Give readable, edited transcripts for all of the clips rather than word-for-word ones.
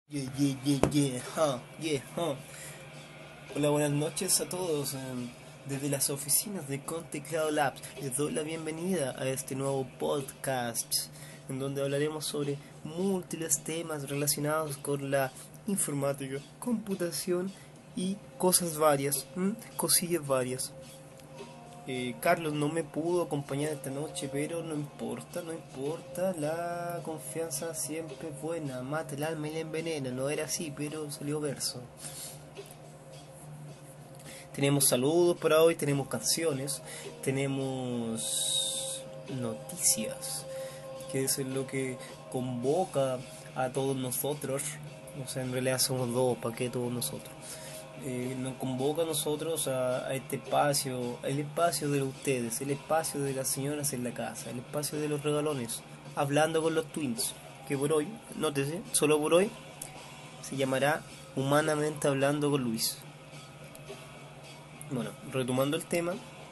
Yeah, yeah, yeah, yeah, yeah, Hola, buenas noches a todos. Desde las oficinas de Conteclado Labs les doy la bienvenida a este nuevo podcast en donde hablaremos sobre múltiples temas relacionados con la informática, computación y cosas varias, cosillas varias. Carlos no me pudo acompañar esta noche, pero no importa, no importa, la confianza siempre es buena, mata el alma y la envenena, no era así, pero salió verso. Tenemos saludos para hoy, tenemos canciones, tenemos noticias, que es lo que convoca a todos nosotros, o sea, en realidad somos dos, ¿para qué todos nosotros? Nos convoca a nosotros a este espacio, el espacio de ustedes, el espacio de las señoras en la casa, el espacio de los regalones, hablando con los twins, que por hoy, nótese, solo por hoy, se llamará Humanamente Hablando con Luis. Bueno, retomando el tema,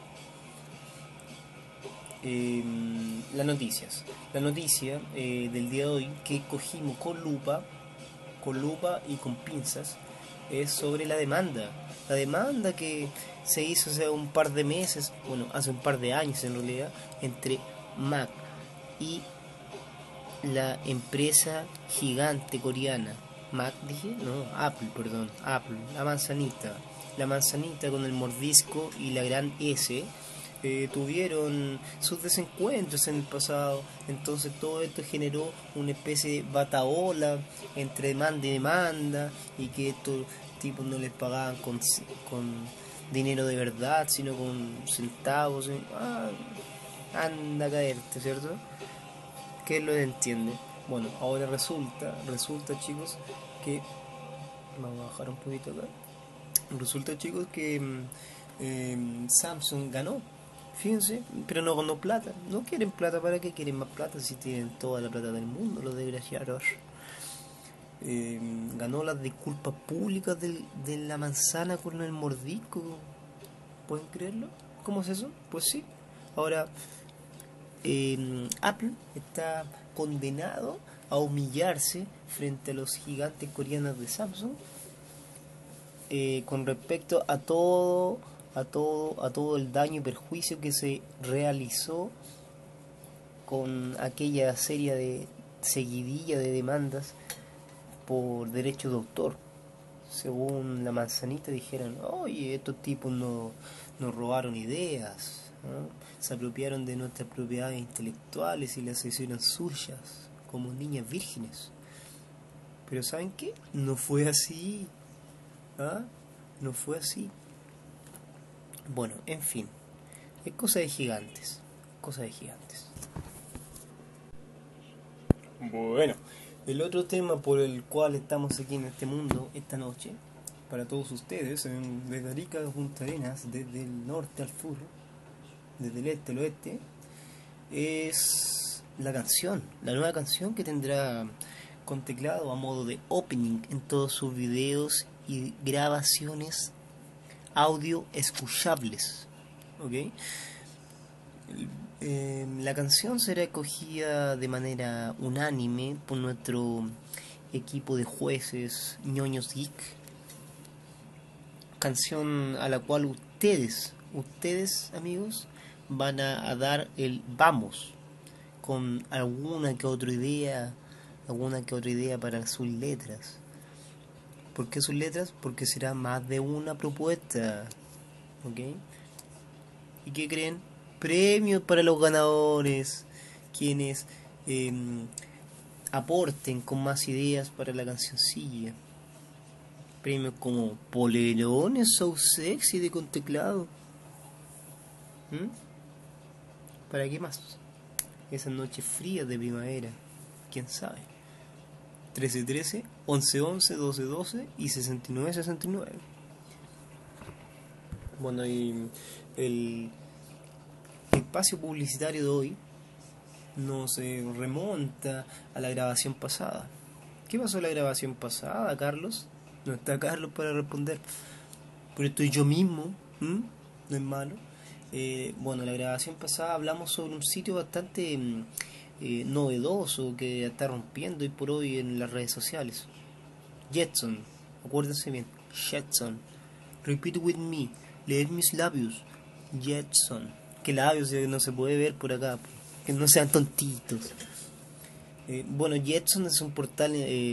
las noticias. La noticia del día de hoy que cogimos con lupa y con pinzas, es sobre la demanda. La demanda que se hizo hace un par de meses, bueno, hace un par de años en realidad, entre Mac y la empresa gigante coreana. Mac dije, no, Apple, perdón, Apple, la manzanita con el mordisco y la gran S. Tuvieron sus desencuentros en el pasado, entonces todo esto generó una especie de bataola entre demanda y demanda, y que estos tipos no les pagaban con dinero de verdad, sino con centavos. Anda a caerte, ¿cierto? Que lo entiende. Bueno, ahora resulta chicos que vamos a bajar un poquito acá. Resulta chicos que Samsung ganó. Fíjense, pero no ganó plata. No quieren plata, ¿para qué quieren más plata si tienen toda la plata del mundo, los desgraciados? Ganó las disculpas públicas de la manzana con el mordisco. ¿Pueden creerlo? ¿Cómo es eso? Pues sí. Ahora, Apple está condenado a humillarse frente a los gigantes coreanos de Samsung, con respecto a todo el daño y perjuicio que se realizó con aquella serie de seguidilla de demandas por derecho de autor. Según la manzanita dijeron, oye, estos tipos nos robaron ideas, ¿no? Se apropiaron de nuestras propiedades intelectuales y las hicieron suyas, como niñas vírgenes. Pero ¿saben qué? No fue así. ¿Ah? No fue así. Bueno, en fin, es cosa de gigantes, cosa de gigantes. Bueno, el otro tema por el cual estamos aquí en este mundo esta noche, para todos ustedes, desde Arica a Punta Arenas, desde el norte al sur, desde el este al oeste, es la canción, la nueva canción que tendrá con teclado a modo de opening en todos sus videos y grabaciones audio escuchables. ¿Ok? La canción será escogida de manera unánime por nuestro equipo de jueces ñoños geek, canción a la cual ustedes amigos, van a dar el vamos con alguna que otra idea para sus letras. ¿Por qué sus letras? Porque será más de una propuesta, ¿ok? ¿Y qué creen? Premios para los ganadores, quienes aporten con más ideas para la cancioncilla. Premios como polerones so sexy de con teclado. ¿Para qué más? Esas noches frías de primavera, quién sabe. 13-13, 11-11, 12-12 y 69-69. Bueno, y el espacio publicitario de hoy nos remonta a la grabación pasada. ¿Qué pasó en la grabación pasada, Carlos? No está Carlos para responder, pero estoy yo mismo. No es malo. Bueno, la grabación pasada hablamos sobre un sitio bastante novedoso que está rompiendo hoy por hoy en las redes sociales. Jetson, acuérdense bien, Jetson. Repeat with me, leer mis labios, Jetson. Que labios no se puede ver por acá, que no sean tontitos. Bueno, Jetson es un portal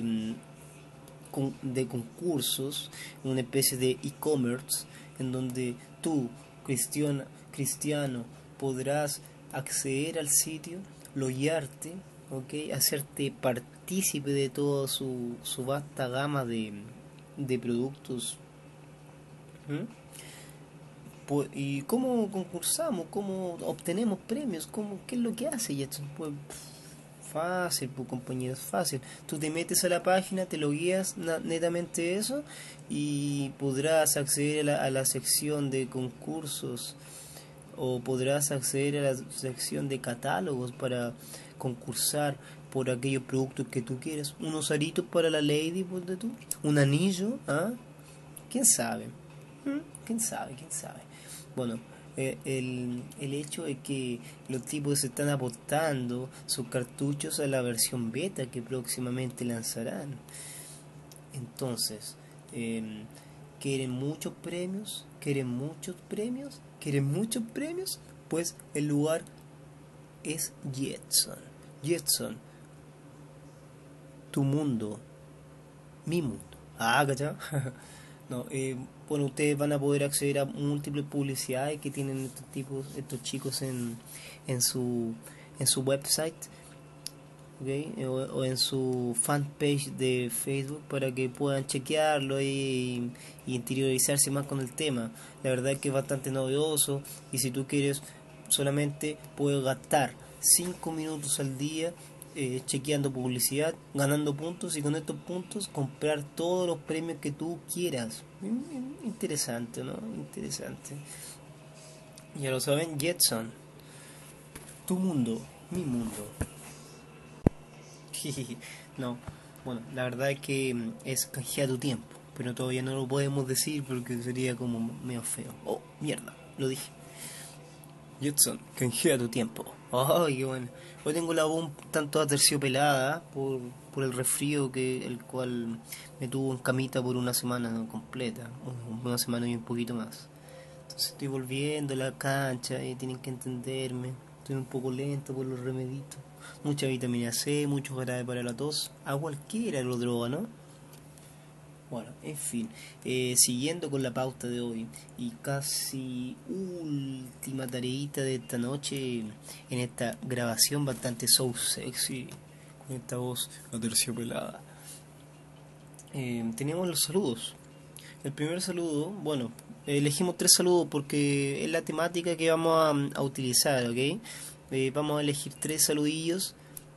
de concursos, una especie de e-commerce, en donde tú, cristiano, podrás acceder al sitio, loguearte, ¿okay? Hacerte partícipe de toda su vasta gama de productos. ¿Mm? ¿Y cómo concursamos? ¿Cómo obtenemos premios? ¿Qué es lo que hace Jetson? Pues fácil, pues compañeros, fácil. Tú te metes a la página, te logueas netamente eso y podrás acceder a la sección de concursos o podrás acceder a la sección de catálogos para concursar por aquellos productos que tú quieres. Unos aritos para la lady, pues de tú, un anillo, ¿ah? ¿Quién sabe? ¿Quién sabe? ¿Quién sabe? Bueno, el hecho es que los tipos están apostando sus cartuchos a la versión beta que próximamente lanzarán. Entonces, ¿quieren muchos premios? ¿Quieren muchos premios? ¿Quieren muchos premios? Pues el lugar es Jetson. Jetson, tu mundo, mi mundo. Ah, ¿cachai? No, bueno, ustedes van a poder acceder a múltiples publicidades que tienen estos chicos en su website, ¿okay? O en su fanpage de Facebook para que puedan chequearlo y interiorizarse más con el tema. La verdad es que es bastante novedoso y si tú quieres solamente puedes gastar 5 minutos al día chequeando publicidad, ganando puntos y con estos puntos comprar todos los premios que tú quieras. Interesante, ¿no? Interesante. Ya lo saben, Jetson. Tu mundo, mi mundo. No, bueno, la verdad es que es canjear tu tiempo, pero todavía no lo podemos decir porque sería como medio feo. Oh, mierda, lo dije. Jetson, canjea tu tiempo. Ay, qué bueno. Hoy tengo la voz un tanto aterciopelada por el resfrío el cual me tuvo en camita por una semana completa, una semana y un poquito más. Entonces estoy volviendo a la cancha y tienen que entenderme. Estoy un poco lento por los remeditos. Mucha vitamina C, mucho jarabe para la tos. A cualquiera lo droga, ¿no? Bueno, en fin, siguiendo con la pauta de hoy y casi última tareita de esta noche en esta grabación bastante so sexy, con esta voz aterciopelada, tenemos los saludos. El primer saludo, bueno, elegimos 3 saludos porque es la temática que vamos a utilizar, ¿ok? Vamos a elegir 3 saludillos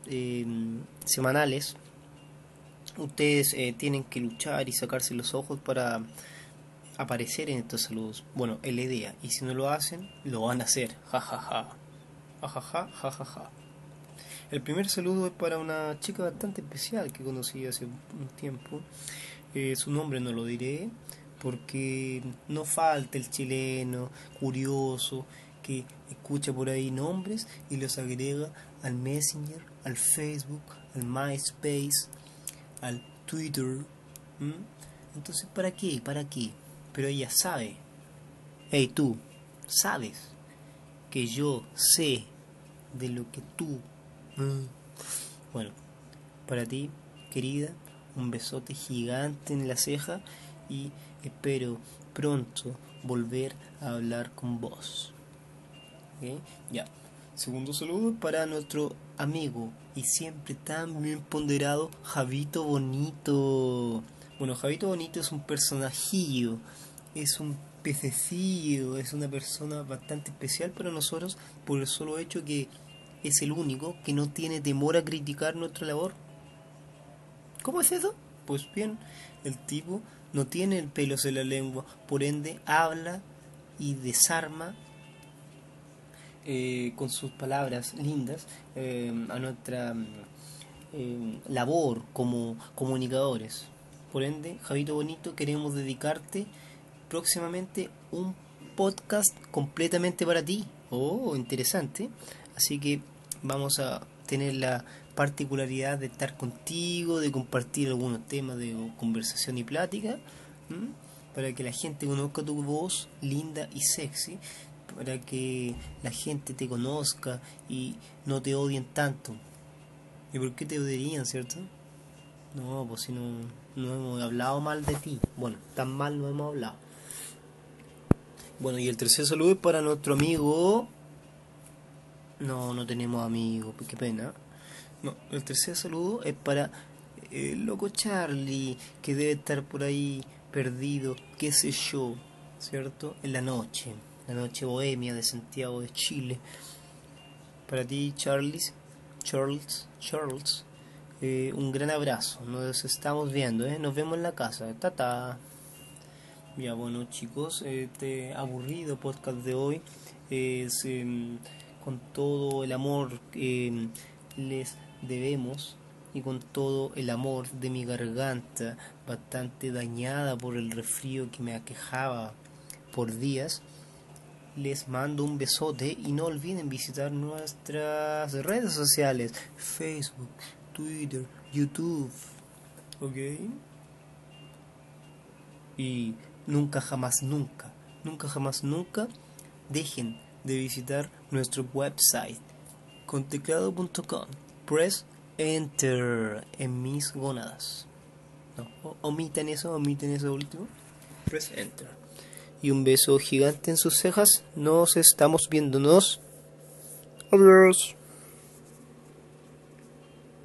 semanales. Ustedes tienen que luchar y sacarse los ojos para aparecer en estos saludos. Bueno, es la idea. Y si no lo hacen, lo van a hacer. Ja, ja, ja. Ja, ja, ja, ja, ja, ja. El primer saludo es para una chica bastante especial que conocí hace un tiempo. Su nombre no lo diré porque no falta el chileno curioso que escucha por ahí nombres y los agrega al Messenger, al Facebook, al MySpace, al Twitter. Entonces, ¿para qué? ¿Para qué? Pero ella sabe. Hey, tú, sabes que yo sé de lo que tú. Bueno, para ti, querida, un besote gigante en la ceja y espero pronto volver a hablar con vos. ¿Okay? Ya. Segundo saludo para nuestro amigo y siempre tan bien ponderado Javito Bonito. Bueno, Javito Bonito es un personajillo, es un pececillo, es una persona bastante especial para nosotros por el solo hecho que es el único que no tiene temor a criticar nuestra labor. ¿Cómo es eso? Pues bien, el tipo no tiene el pelos en la lengua, por ende habla y desarma con sus palabras lindas a nuestra labor como comunicadores. Por ende, Javito Bonito, queremos dedicarte próximamente un podcast completamente para ti. Oh, interesante. Así que vamos a tener la particularidad de estar contigo, de compartir algunos temas de conversación y plática, para que la gente conozca tu voz linda y sexy, para que la gente te conozca y no te odien tanto. ¿Y por qué te odiarían, cierto? No, pues si no hemos hablado mal de ti. Bueno, tan mal no hemos hablado. Bueno, y el tercer saludo es para nuestro amigo... No tenemos amigos, qué pena. No, el tercer saludo es para el loco Charlie, que debe estar por ahí perdido, qué sé yo, ¿cierto? En la noche bohemia de Santiago de Chile. Para ti, Charles, un gran abrazo. Nos estamos viendo, nos vemos en la casa. Tata. Ya, bueno, chicos, este aburrido podcast de hoy es con todo el amor que les debemos y con todo el amor de mi garganta bastante dañada por el resfrío que me aquejaba por días. Les mando un besote y no olviden visitar nuestras redes sociales: Facebook, Twitter, YouTube, ¿ok? Y nunca jamás nunca dejen de visitar nuestro website conteclado.com. Press Enter en mis gónadas. No, omiten eso último. Press Enter. Y un beso gigante en sus cejas. Nos estamos viéndonos. Adiós.